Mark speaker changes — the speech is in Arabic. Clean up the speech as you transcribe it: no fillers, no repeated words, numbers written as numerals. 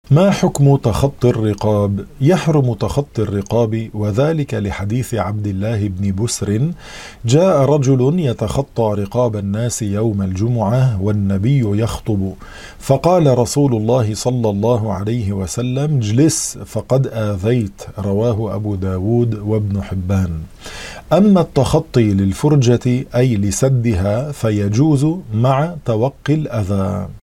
Speaker 1: ما حكم تخطي الرقاب؟ يحرم تخطي الرقاب، وذلك لحديث عبد الله بن بسر: جاء رجل يتخطى رقاب الناس يوم الجمعة والنبي يخطب، فقال رسول الله صلى الله عليه وسلم: اجلس فقد آذيت. رواه أبو داود وابن حبان. أما التخطي للفرجة أي لسدها فيجوز مع توقي الأذى.